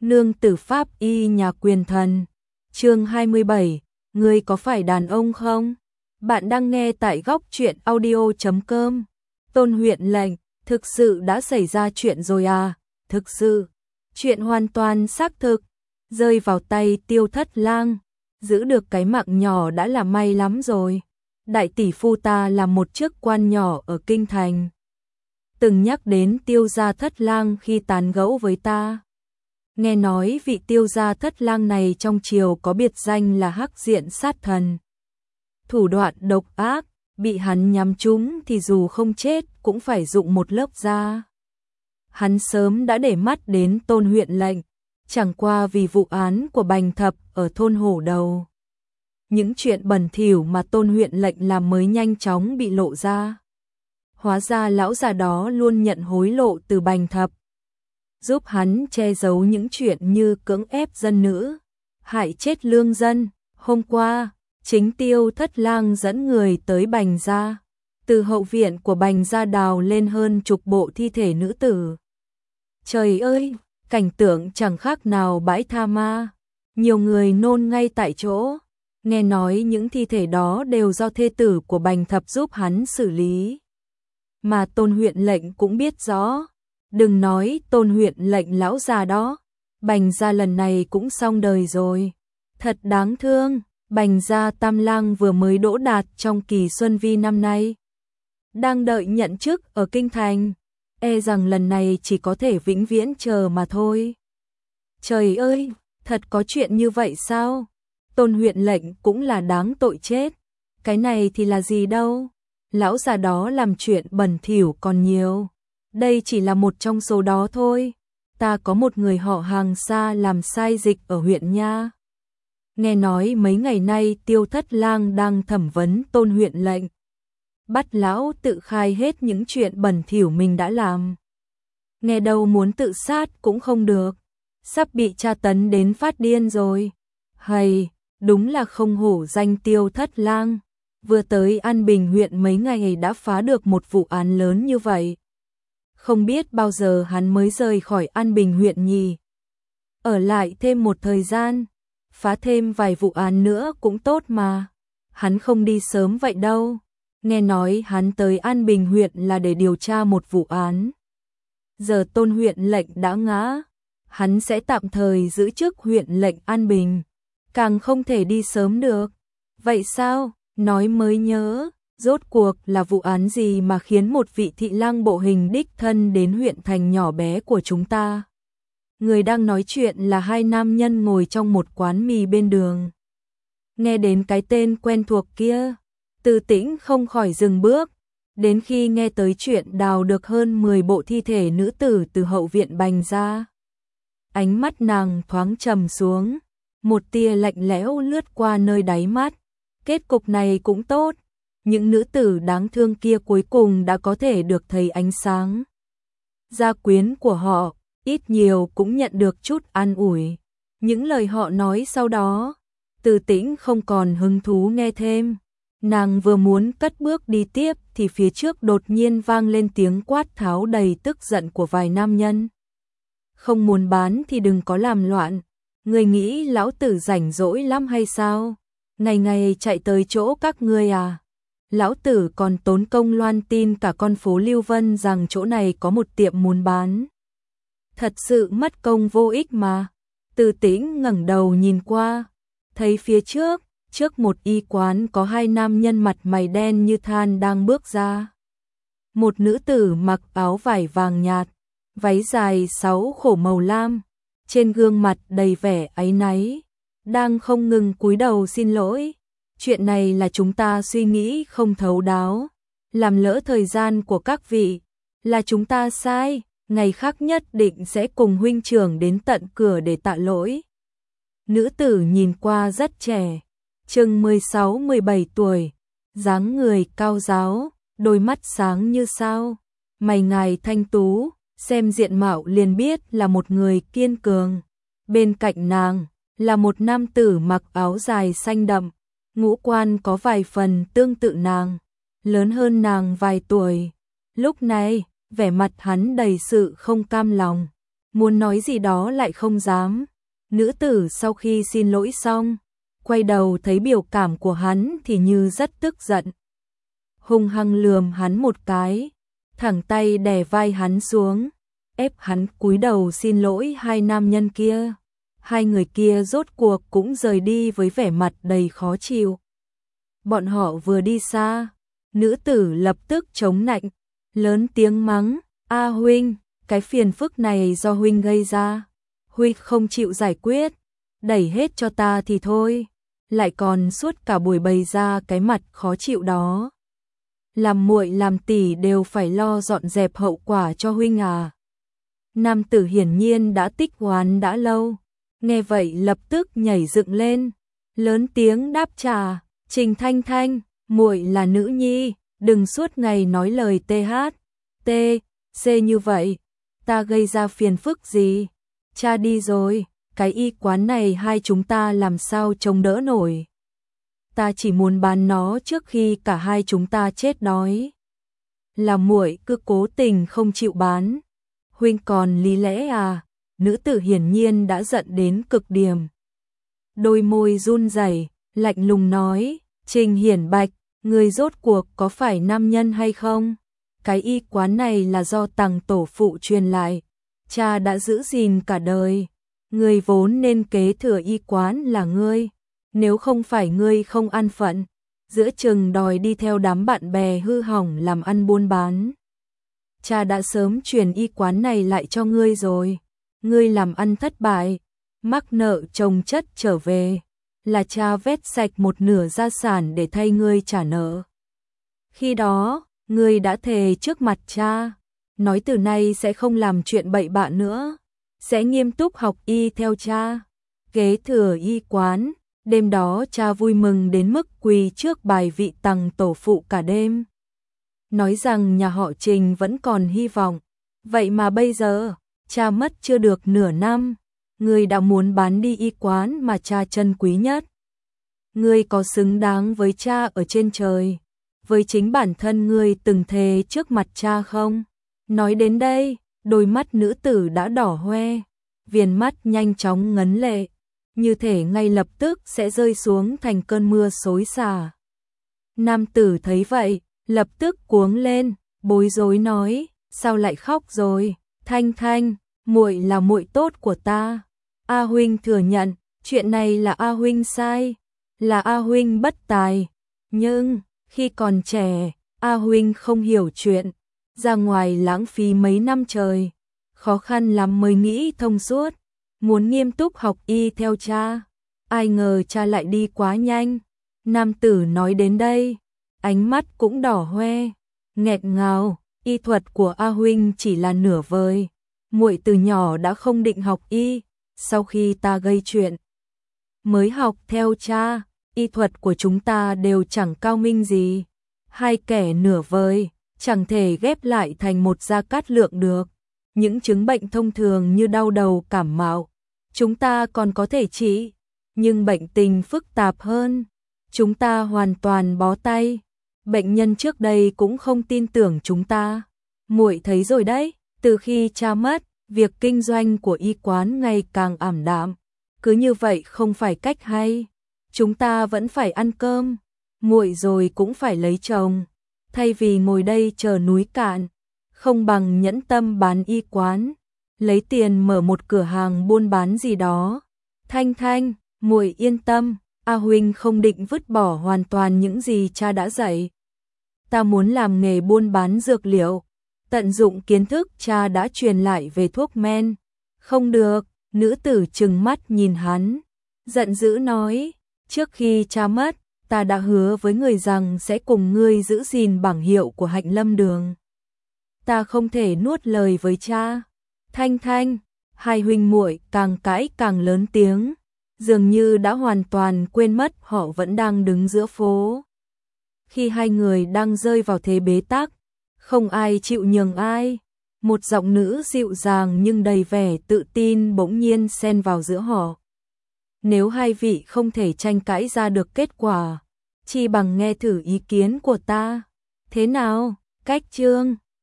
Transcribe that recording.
Nương tử pháp y nhà quyền thần. Chương 27, ngươi có phải đàn ông không? Bạn đang nghe tại góc truyện audio.com. Tôn huyện lệnh, thực sự đã xảy ra chuyện rồi à? Thực sự, chuyện hoàn toàn xác thực, rơi vào tay Tiêu Thất Lang, giữ được cái mạng nhỏ đã là may lắm rồi. Đại tỷ phu ta là một chức quan nhỏ ở kinh thành, từng nhắc đến Tiêu gia Thất Lang khi tán gẫu với ta. Nghe nói vị Tiêu gia Thất Lang này trong triều có biệt danh là Hắc Diện Sát Thần. Thủ đoạn độc ác, bị hắn nhắm trúng thì dù không chết cũng phải rụng một lớp da. Hắn sớm đã để mắt đến Tôn huyện lệnh, chẳng qua vì vụ án của Bành Thập ở thôn Hổ Đầu. Những chuyện bẩn thỉu mà Tôn huyện lệnh làm mới nhanh chóng bị lộ ra. Hóa ra lão già đó luôn nhận hối lộ từ Bành Thập, giúp hắn che giấu những chuyện như cưỡng ép dân nữ, hại chết lương dân. Hôm qua, chính Tiêu Thất Lang dẫn người tới Bành gia, từ hậu viện của Bành gia đào lên hơn chục bộ thi thể nữ tử. Trời ơi, cảnh tượng chẳng khác nào bãi tha ma, nhiều người nôn ngay tại chỗ. Nghe nói những thi thể đó đều do thê tử của Bành Thập giúp hắn xử lý. Mà Tôn huyện lệnh cũng biết rõ, đừng nói Tôn huyện lệnh lão già đó, Bành gia lần này cũng xong đời rồi. Thật đáng thương, Bành gia tam lang vừa mới đỗ đạt trong kỳ Xuân Vi năm nay, đang đợi nhận chức ở kinh thành, e rằng lần này chỉ có thể vĩnh viễn chờ mà thôi. Trời ơi, thật có chuyện như vậy sao? Tôn huyện lệnh cũng là đáng tội chết. Cái này thì là gì đâu, lão già đó làm chuyện bẩn thỉu còn nhiều. Đây chỉ là một trong số đó thôi. Ta có một người họ hàng xa làm sai dịch ở huyện nha. Nghe nói mấy ngày nay Tiêu Thất Lang đang thẩm vấn Tôn huyện lệnh, bắt lão tự khai hết những chuyện bẩn thỉu mình đã làm. Nghe đâu muốn tự sát cũng không được, sắp bị tra tấn đến phát điên rồi. Hay, đúng là không hổ danh Tiêu Thất Lang, vừa tới An Bình huyện mấy ngày đã phá được một vụ án lớn như vậy. Không biết bao giờ hắn mới rời khỏi An Bình huyện nhỉ? Ở lại thêm một thời gian, phá thêm vài vụ án nữa cũng tốt mà. Hắn không đi sớm vậy đâu. Nghe nói hắn tới An Bình huyện là để điều tra một vụ án. Giờ Tôn huyện lệnh đã ngã, hắn sẽ tạm thời giữ chức huyện lệnh An Bình, càng không thể đi sớm được. Vậy sao? Nói mới nhớ, rốt cuộc là vụ án gì mà khiến một vị thị lang bộ hình đích thân đến huyện thành nhỏ bé của chúng ta? Người đang nói chuyện là hai nam nhân ngồi trong một quán mì bên đường. Nghe đến cái tên quen thuộc kia, Từ Tĩnh không khỏi dừng bước, đến khi nghe tới chuyện đào được hơn 10 bộ thi thể nữ tử từ hậu viện Bành gia. Ánh mắt nàng thoáng trầm xuống, một tia lạnh lẽo lướt qua nơi đáy mắt. Kết cục này cũng tốt, những nữ tử đáng thương kia cuối cùng đã có thể được thấy ánh sáng. Gia quyến của họ, ít nhiều cũng nhận được chút an ủi. Những lời họ nói sau đó, Từ Tĩnh không còn hứng thú nghe thêm. Nàng vừa muốn cất bước đi tiếp thì phía trước đột nhiên vang lên tiếng quát tháo đầy tức giận của vài nam nhân. Không muốn bán thì đừng có làm loạn, người nghĩ lão tử rảnh rỗi lắm hay sao? Ngày ngày chạy tới chỗ các ngươi à? Lão tử còn tốn công loan tin cả con phố Lưu Vân rằng chỗ này có một tiệm muốn bán. Thật sự mất công vô ích mà. Từ Tĩnh ngẩng đầu nhìn qua, thấy phía trước một y quán có hai nam nhân mặt mày đen như than đang bước ra. Một nữ tử mặc áo vải vàng nhạt, váy dài 6 khổ màu lam, trên gương mặt đầy vẻ áy náy, đang không ngừng cúi đầu xin lỗi. Chuyện này là chúng ta suy nghĩ không thấu đáo, làm lỡ thời gian của các vị, là chúng ta sai, ngày khác nhất định sẽ cùng huynh trưởng đến tận cửa để tạ lỗi. Nữ tử nhìn qua rất trẻ, chừng 16-17 tuổi, dáng người cao ráo, đôi mắt sáng như sao, mày ngài thanh tú, xem diện mạo liền biết là một người kiên cường. Bên cạnh nàng là một nam tử mặc áo dài xanh đậm, ngũ quan có vài phần tương tự nàng, lớn hơn nàng vài tuổi. Lúc này, vẻ mặt hắn đầy sự không cam lòng, muốn nói gì đó lại không dám. Nữ tử sau khi xin lỗi xong, quay đầu thấy biểu cảm của hắn thì như rất tức giận. Hung hăng lườm hắn một cái, thẳng tay đè vai hắn xuống, ép hắn cúi đầu xin lỗi hai nam nhân kia. Hai người kia rốt cuộc cũng rời đi với vẻ mặt đầy khó chịu. Bọn họ vừa đi xa, nữ tử lập tức chống nạnh, lớn tiếng mắng, "A huynh, cái phiền phức này do huynh gây ra, huynh không chịu giải quyết, đẩy hết cho ta thì thôi, lại còn suốt cả buổi bày ra cái mặt khó chịu đó. Làm muội làm tỷ đều phải lo dọn dẹp hậu quả cho huynh à?" Nam tử hiển nhiên đã tích oán đã lâu, nghe vậy lập tức nhảy dựng lên, lớn tiếng đáp trả, "Trình Thanh Thanh, muội là nữ nhi, đừng suốt ngày nói lời THC như vậy, ta gây ra phiền phức gì? Cha đi rồi, cái y quán này hai chúng ta làm sao chống đỡ nổi. Ta chỉ muốn bán nó trước khi cả hai chúng ta chết đói. Là muội cứ cố tình không chịu bán, huynh còn lý lẽ à?" Nữ tử hiển nhiên đã giận đến cực điểm. Đôi môi run rẩy, lạnh lùng nói, "Trình Hiển Bạch, người rốt cuộc có phải nam nhân hay không? Cái y quán này là do tằng tổ phụ truyền lại, cha đã giữ gìn cả đời, người vốn nên kế thừa y quán là ngươi, nếu không phải ngươi không an phận, giữa chừng đòi đi theo đám bạn bè hư hỏng làm ăn buôn bán. Cha đã sớm truyền y quán này lại cho ngươi rồi, ngươi làm ăn thất bại, mắc nợ chồng chất trở về, là cha vét sạch một nửa gia sản để thay ngươi trả nợ. Khi đó, ngươi đã thề trước mặt cha, nói từ nay sẽ không làm chuyện bậy bạ nữa, sẽ nghiêm túc học y theo cha, kế thừa y quán." Đêm đó cha vui mừng đến mức quỳ trước bài vị tằng tổ phụ cả đêm, nói rằng nhà họ Trình vẫn còn hy vọng. Vậy mà bây giờ, cha mất chưa được nửa năm, ngươi đã muốn bán đi y quán mà cha trân quý nhất. Ngươi có xứng đáng với cha ở trên trời, với chính bản thân ngươi từng thề trước mặt cha không? Nói đến đây, đôi mắt nữ tử đã đỏ hoe, viền mắt nhanh chóng ngấn lệ, như thể ngay lập tức sẽ rơi xuống thành cơn mưa xối xả. Nam tử thấy vậy, lập tức cuống lên, bối rối nói, "Sao lại khóc rồi? Thanh Thanh, muội là muội tốt của ta. A huynh thừa nhận, chuyện này là A huynh sai, là A huynh bất tài, nhưng khi còn trẻ, A huynh không hiểu chuyện, ra ngoài lãng phí mấy năm trời, khó khăn lắm mới nghĩ thông suốt, muốn nghiêm túc học y theo cha, ai ngờ cha lại đi quá nhanh." Nam tử nói đến đây, ánh mắt cũng đỏ hoe, nghẹn ngào, "Y thuật của A huynh chỉ là nửa vời, muội từ nhỏ đã không định học y, sau khi ta gây chuyện mới học theo cha, y thuật của chúng ta đều chẳng cao minh gì, hai kẻ nửa vời, chẳng thể ghép lại thành một Gia Cát Lượng được. Những chứng bệnh thông thường như đau đầu, cảm mạo, chúng ta còn có thể trị, nhưng bệnh tình phức tạp hơn, chúng ta hoàn toàn bó tay. Bệnh nhân trước đây cũng không tin tưởng chúng ta. Muội thấy rồi đấy, từ khi cha mất, việc kinh doanh của y quán ngày càng ảm đạm, cứ như vậy không phải cách hay. Chúng ta vẫn phải ăn cơm, muội rồi cũng phải lấy chồng, thay vì ngồi đây chờ núi cạn, không bằng nhẫn tâm bán y quán, lấy tiền mở một cửa hàng buôn bán gì đó. Thanh Thanh, muội yên tâm, A huynh không định vứt bỏ hoàn toàn những gì cha đã dạy. Ta muốn làm nghề buôn bán dược liệu, tận dụng kiến thức cha đã truyền lại về thuốc men." "Không được." Nữ tử trừng mắt nhìn hắn, giận dữ nói, "Trước khi cha mất, ta đã hứa với người rằng sẽ cùng ngươi giữ gìn bảng hiệu của Hạnh Lâm Đường. Ta không thể nuốt lời với cha." Thanh Thanh, hai huynh muội càng cãi càng lớn tiếng, dường như đã hoàn toàn quên mất họ vẫn đang đứng giữa phố. Khi hai người đang rơi vào thế bế tắc, không ai chịu nhường ai, một giọng nữ dịu dàng nhưng đầy vẻ tự tin bỗng nhiên xen vào giữa họ. "Nếu hai vị không thể tranh cãi ra được kết quả, chi bằng nghe thử ý kiến của ta. Thế nào, cách chương?"